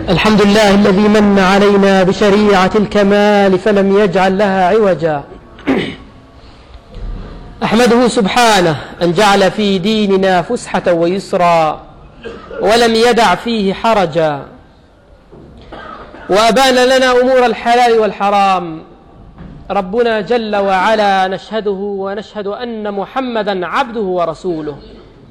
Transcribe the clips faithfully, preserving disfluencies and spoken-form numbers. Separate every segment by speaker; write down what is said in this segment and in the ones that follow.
Speaker 1: الحمد لله الذي من علينا بشريعة الكمال فلم يجعل لها عوجا. أحمده سبحانه أن جعل في ديننا فسحة ويسرا ولم يدع فيه حرجا، وأبان لنا أمور الحلال والحرام. ربنا جل وعلا نشهده ونشهد أن محمدا عبده ورسوله.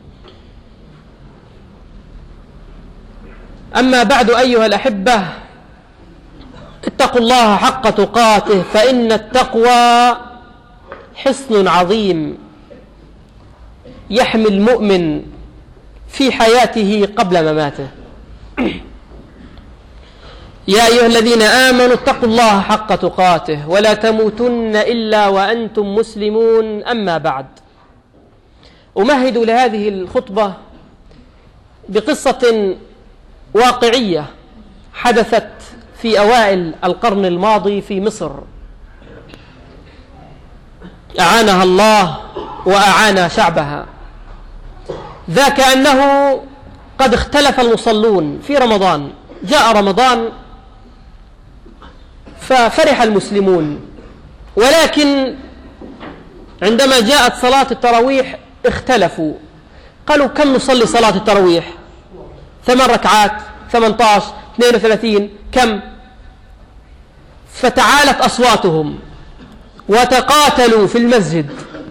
Speaker 1: أما بعد أيها الأحبة، اتقوا الله حق تقاته، فإن التقوى حصن عظيم يحمي المؤمن في حياته قبل مماته. يا أيها الذين آمنوا اتقوا الله حق تقاته ولا تموتن إلا وأنتم مسلمون. أما بعد، أمهد لهذه الخطبة بقصة واقعية حدثت في أوائل القرن الماضي في مصر، أعانها الله وأعان شعبها. ذاك أنه قد اختلف المصلون في رمضان. جاء رمضان ففرح المسلمون، ولكن عندما جاءت صلاة التراويح اختلفوا. قالوا كم نصلي صلاة التراويح؟ ثمان ركعات، ثمانية عشر، اثنين وثلاثين، كم؟ فتعالت أصواتهم وتقاتلوا في المسجد،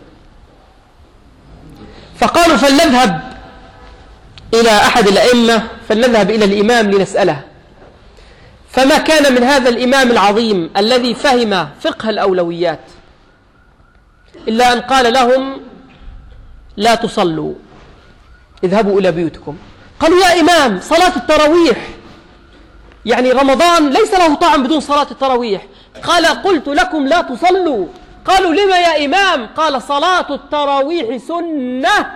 Speaker 1: فقالوا فلنذهب إلى أحد الأئمة، فلنذهب إلى الإمام لنسأله. فما كان من هذا الإمام العظيم الذي فهم فقه الأولويات إلا أن قال لهم لا تصلوا، اذهبوا إلى بيوتكم. قالوا يا إمام، صلاة التراويح يعني رمضان ليس له طعم بدون صلاة التراويح. قال قلت لكم لا تصلوا. قالوا لما يا إمام؟ قال صلاة التراويح سنة،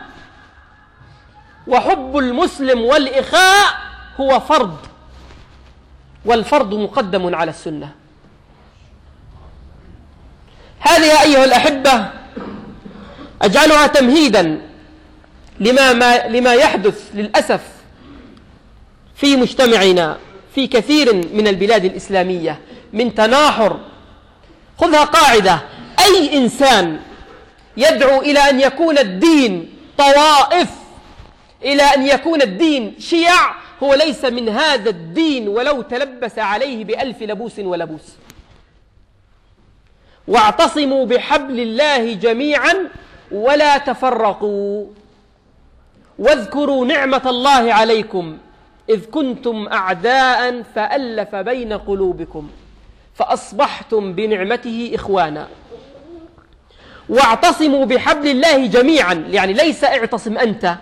Speaker 1: وحب المسلم والإخاء هو فرض، والفرض مقدم على السنة. هذه أيها الأحبة أجعلها تمهيدا لما, ما لما يحدث للأسف في مجتمعنا في كثير من البلاد الإسلامية من تناحر. خذها قاعدة: أي إنسان يدعو إلى أن يكون الدين طوائف، إلى أن يكون الدين شيع، هو ليس من هذا الدين ولو تلبس عليه بألف لبوس ولبوس. واعتصموا بحبل الله جميعا ولا تفرقوا، واذكروا نعمة الله عليكم إذ كنتم أعداء فألف بين قلوبكم فأصبحتم بنعمته إخوانا. واعتصموا بحبل الله جميعا، يعني ليس اعتصم أنت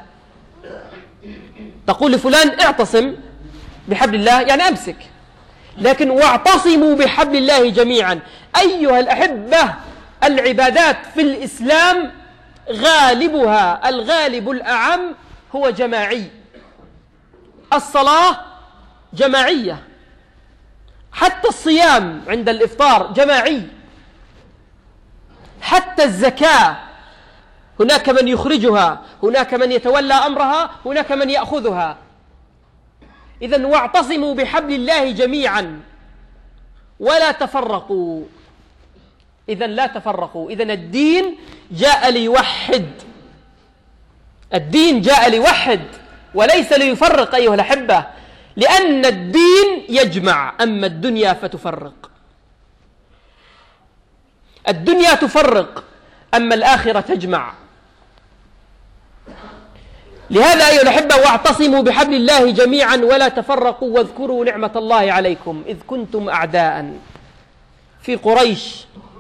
Speaker 1: تقول لفلان اعتصم بحبل الله يعني أمسك، لكن واعتصموا بحبل الله جميعا. أيها الأحبة، العبادات في الإسلام غالبها الغالب الأعم هو جماعي. الصلاة جماعية، حتى الصيام عند الإفطار جماعي، حتى الزكاة هناك من يخرجها، هناك من يتولى أمرها، هناك من يأخذها. إذن واعتصموا بحبل الله جميعا ولا تفرقوا. إذن لا تفرقوا. إذن الدين جاء ليوحد، الدين جاء ليوحد وليس ليفرق أيها الأحبة، لأن الدين يجمع، أما الدنيا فتفرق. الدنيا تفرق، أما الآخرة تجمع. لهذا أيها الأحبة، واعتصموا بحبل الله جميعا ولا تفرقوا واذكروا نعمة الله عليكم إذ كنتم أعداء. في قريش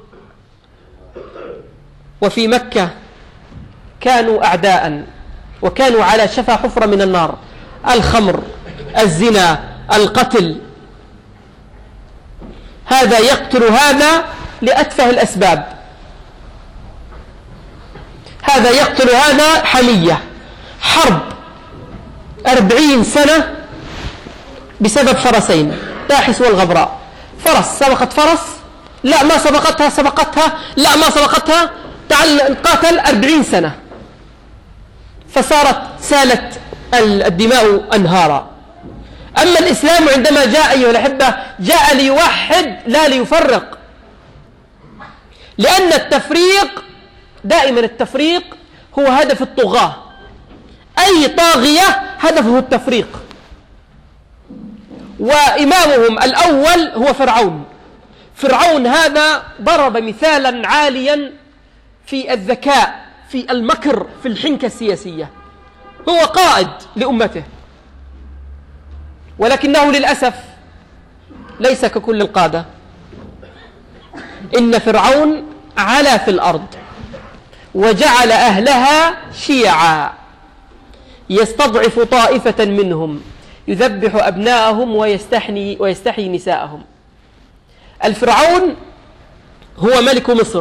Speaker 1: وفي مكة كانوا أعداء، وكانوا على شفا حفرة من النار. الخمر، الزنا، القتل، هذا يقتل هذا لأتفه الأسباب، هذا يقتل هذا حمية، حرب أربعين سنة بسبب فرسين، داحس والغبراء. فرس سبقت فرس، لا ما سبقتها، سبقتها لا ما سبقتها، تعال نقاتل أربعين سنة، فصارت سالت الدماء أنهارا. أما الإسلام عندما جاء أيها الأحبة جاء ليوحد لا ليفرق، لأن التفريق دائما التفريق هو هدف الطغاة، أي طاغية هدفه التفريق، وإمامهم الأول هو فرعون. فرعون هذا ضرب مثالا عاليا في الذكاء، في المكر، في الحنكة السياسية، هو قائد لأمته، ولكنه للأسف ليس ككل القادة. إن فرعون علا في الأرض وجعل أهلها شيعا يستضعف طائفة منهم يذبح أبناءهم ويستحيي, ويستحيي نساءهم. الفرعون هو ملك مصر.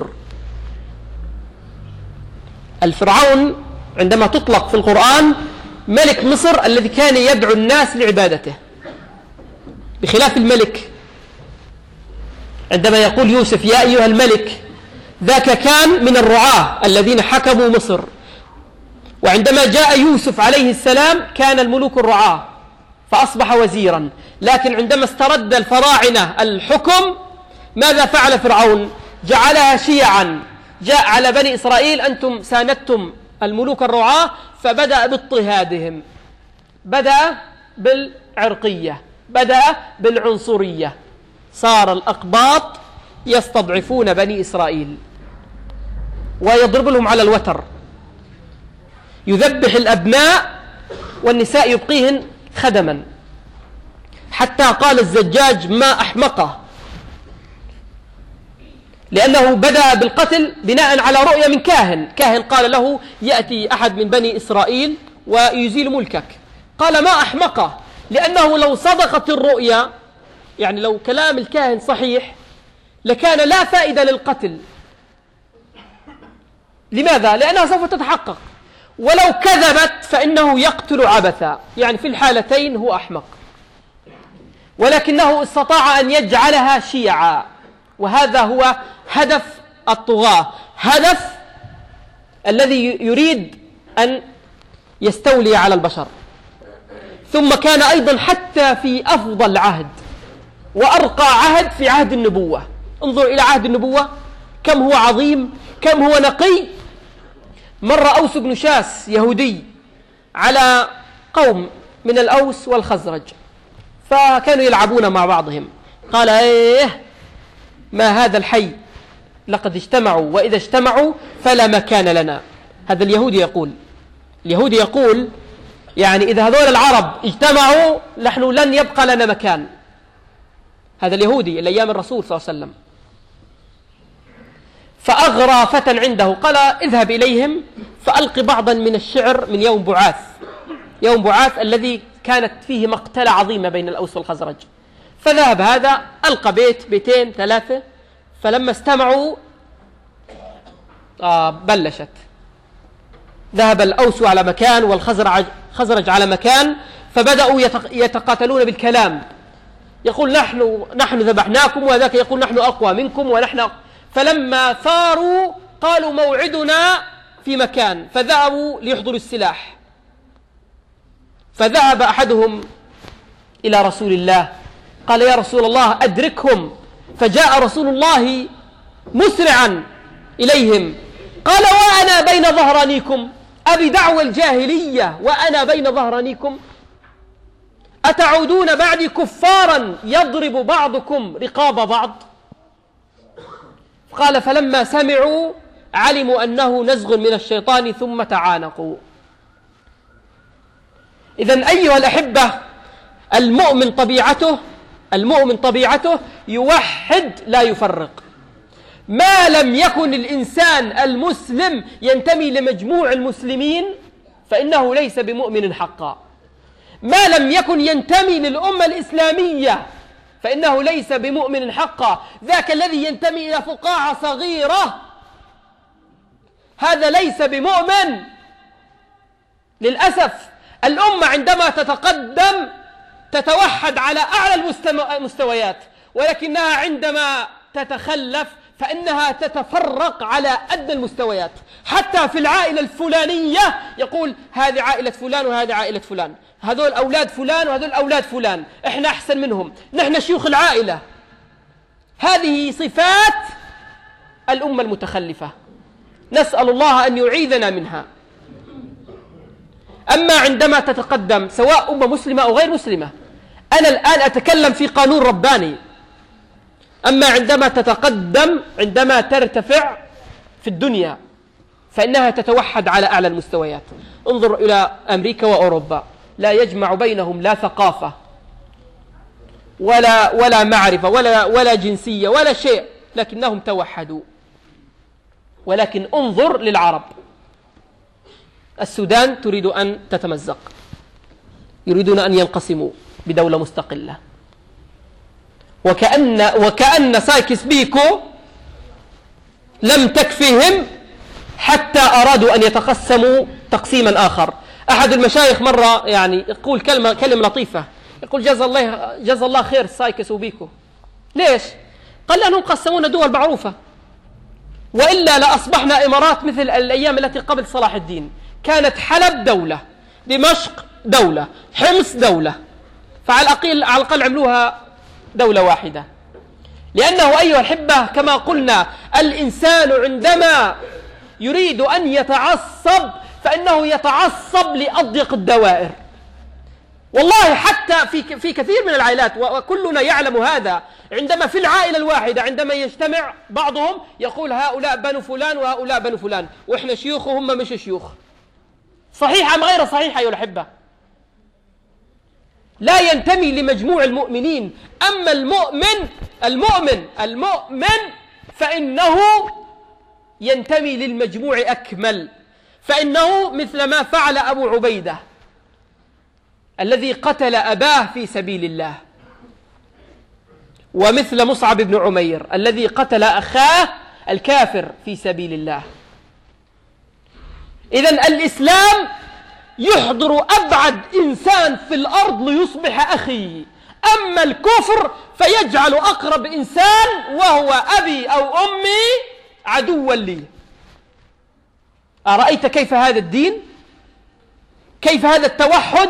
Speaker 1: الفرعون عندما تطلق في القرآن ملك مصر الذي كان يدعو الناس لعبادته، بخلاف الملك عندما يقول يوسف يا أيها الملك، ذاك كان من الرعاة الذين حكموا مصر، وعندما جاء يوسف عليه السلام كان الملوك الرعاة فأصبح وزيرا. لكن عندما استرد الفراعنة الحكم ماذا فعل فرعون؟ جعلها شيعا، جاء على بني إسرائيل أنتم ساندتم الملوك الرعاة، فبدأ باضطهادهم، بدأ بالعرقية، بدأ بالعنصرية، صار الأقباط يستضعفون بني إسرائيل ويضرب لهم على الوتر، يذبح الأبناء والنساء يبقيهن خدما، حتى قال الزجاج ما أحمقه، لأنه بدأ بالقتل بناء على رؤية من كاهن. كاهن قال له يأتي أحد من بني إسرائيل ويزيل ملكك، قال ما أحمقه، لأنه لو صدقت الرؤيا، يعني لو كلام الكاهن صحيح، لكان لا فائدة للقتل. لماذا؟ لأنها سوف تتحقق، ولو كذبت فإنه يقتل عبثا، يعني في الحالتين هو أحمق. ولكنه استطاع أن يجعلها شيعا، وهذا هو هدف الطغاة، هدف الذي يريد أن يستولي على البشر. ثم كان أيضا حتى في أفضل عهد وأرقى عهد في عهد النبوة، انظر إلى عهد النبوة كم هو عظيم، كم هو نقي. مر أوس بن شاس يهودي على قوم من الأوس والخزرج، فكانوا يلعبون مع بعضهم، قال ايه ما هذا الحي، لقد اجتمعوا وإذا اجتمعوا فلا مكان لنا. هذا اليهودي يقول، اليهودي يقول يعني إذا هذول العرب اجتمعوا نحن لن يبقى لنا مكان. هذا اليهودي الأيام الرسول صلى الله عليه وسلم. فأغرى فتى عنده قال اذهب إليهم فألق بعضا من الشعر من يوم بعاث، يوم بعاث الذي كانت فيه مقتلة عظيمة بين الأوس والخزرج. فذهب هذا ألقى بيت بيتين ثلاثة، فلما استمعوا آه بلشت، ذهب الأوس على مكان والخزرج على مكان، فبدأوا يتقاتلون بالكلام، يقول نحن نحن ذبحناكم، وذاك يقول نحن أقوى منكم ونحن أقوى. فلما ثاروا قالوا موعدنا في مكان، فذهبوا ليحضروا السلاح. فذهب أحدهم إلى رسول الله قال يا رسول الله أدركهم، فجاء رسول الله مسرعا إليهم قال وأنا بين ظهرانيكم، أبي دعوى الجاهلية وأنا بين ظهرانيكم، أتعودون بعدي كفارا يضرب بعضكم رقاب بعض؟ قال فلما سمعوا علموا أنه نزغ من الشيطان ثم تعانقوا. إذن أيها الأحبة، المؤمن طبيعته المؤمن طبيعته يوحد لا يفرق. ما لم يكن الإنسان المسلم ينتمي لمجموع المسلمين فإنه ليس بمؤمن حقا. ما لم يكن ينتمي للأمة الإسلامية فإنه ليس بمؤمن حقا. ذاك الذي ينتمي إلى فقاعة صغيرة هذا ليس بمؤمن. للأسف الأمة عندما تتقدم تتوحد على أعلى المستويات، ولكنها عندما تتخلف فإنها تتفرق على أدنى المستويات. حتى في العائلة الفلانية يقول هذه عائلة فلان وهذه عائلة فلان، هذول أولاد فلان وهذول أولاد فلان، إحنا أحسن منهم، نحن شيوخ العائلة. هذه صفات الأمة المتخلفة، نسأل الله أن يعيذنا منها. أما عندما تتقدم سواء أمة مسلمة أو غير مسلمة، أنا الآن أتكلم في قانون رباني. أما عندما تتقدم، عندما ترتفع في الدنيا، فإنها تتوحد على أعلى المستويات. انظر إلى أمريكا وأوروبا، لا يجمع بينهم لا ثقافة ولا ولا معرفة ولا ولا جنسية ولا شيء، لكنهم توحدوا. ولكن انظر للعرب، السودان تريد أن تتمزق، يريدون أن ينقسموا بدولة مستقلة، وكأن وكأن سايكس بيكو لم تكفهم حتى أرادوا أن يتقسموا تقسيما آخر. أحد المشايخ مرة يعني يقول كلمة كلمة لطيفة، يقول جزا الله جزا الله خير سايكس وبيكو. ليش؟ قال لأنهم قسمونا دول معروفة، وإلا لأصبحنا إمارات مثل الأيام التي قبل صلاح الدين. كانت حلب دولة، دمشق دولة، حمص دولة، فعلى الأقل على الأقل عملوها دولة واحدة. لأنه أيها الحبة كما قلنا، الإنسان عندما يريد أن يتعصب فإنه يتعصب لأضيق الدوائر. والله حتى في في كثير من العائلات، وكلنا يعلم هذا، عندما في العائلة الواحدة عندما يجتمع بعضهم يقول هؤلاء بنو فلان وهؤلاء بنو فلان، وإحنا شيوخ وهم مش شيوخ. صحيح أم غير صحيح أيها الأحبة؟ لا ينتمي لمجموع المؤمنين. أما المؤمن المؤمن المؤمن فإنه ينتمي للمجموع أكمل، فإنه مثل ما فعل أبو عبيدة الذي قتل أباه في سبيل الله، ومثل مصعب بن عمير الذي قتل أخاه الكافر في سبيل الله. إذن الإسلام يحضر أبعد إنسان في الأرض ليصبح أخي، أما الكفر فيجعل أقرب إنسان وهو أبي أو أمي عدوا لي. أرأيت كيف هذا الدين؟ كيف هذا التوحد؟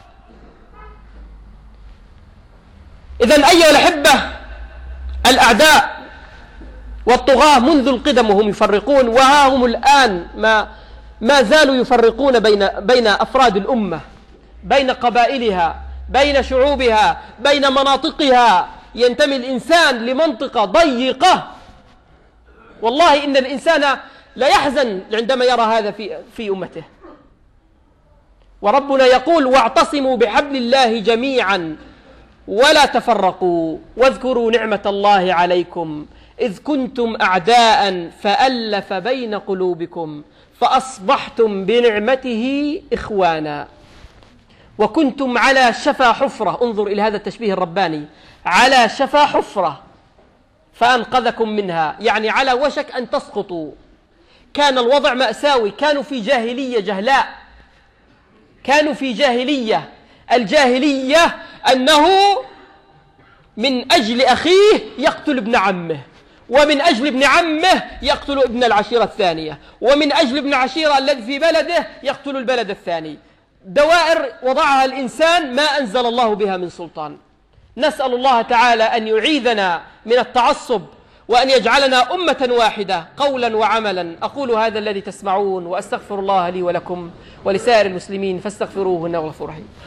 Speaker 1: إذن أيها الأحبة، الأعداء والطغاة منذ القدم وهم يفرقون، وها هم الآن ما ما زالوا يفرقون بين بين أفراد الأمة، بين قبائلها، بين شعوبها، بين مناطقها. ينتمي الإنسان لمنطقة ضيقة، والله إن الإنسان لا يحزن عندما يرى هذا في في أمته. وربنا يقول واعتصموا بحبل الله جميعا ولا تفرقوا واذكروا نعمة الله عليكم إذ كنتم أعداء فألف بين قلوبكم فأصبحتم بنعمته إخوانا وكنتم على شفا حفرة. انظر إلى هذا التشبيه الرباني، على شفا حفرة فأنقذكم منها، يعني على وشك أن تسقطوا. كان الوضع مأساوي، كانوا في جاهلية جهلاء، كانوا في جاهلية. الجاهلية أنه من أجل أخيه يقتل ابن عمه، ومن أجل ابن عمه يقتل ابن العشيرة الثانية، ومن أجل ابن العشيرة الذي في بلده يقتل البلد الثاني. دوائر وضعها الإنسان ما أنزل الله بها من سلطان. نسأل الله تعالى أن يعيذنا من التعصب، وأن يجعلنا أمة واحدة قولا وعملا. أقول هذا الذي تسمعون، وأستغفر الله لي ولكم ولسائر المسلمين فاستغفروه إنه غفور رحيم.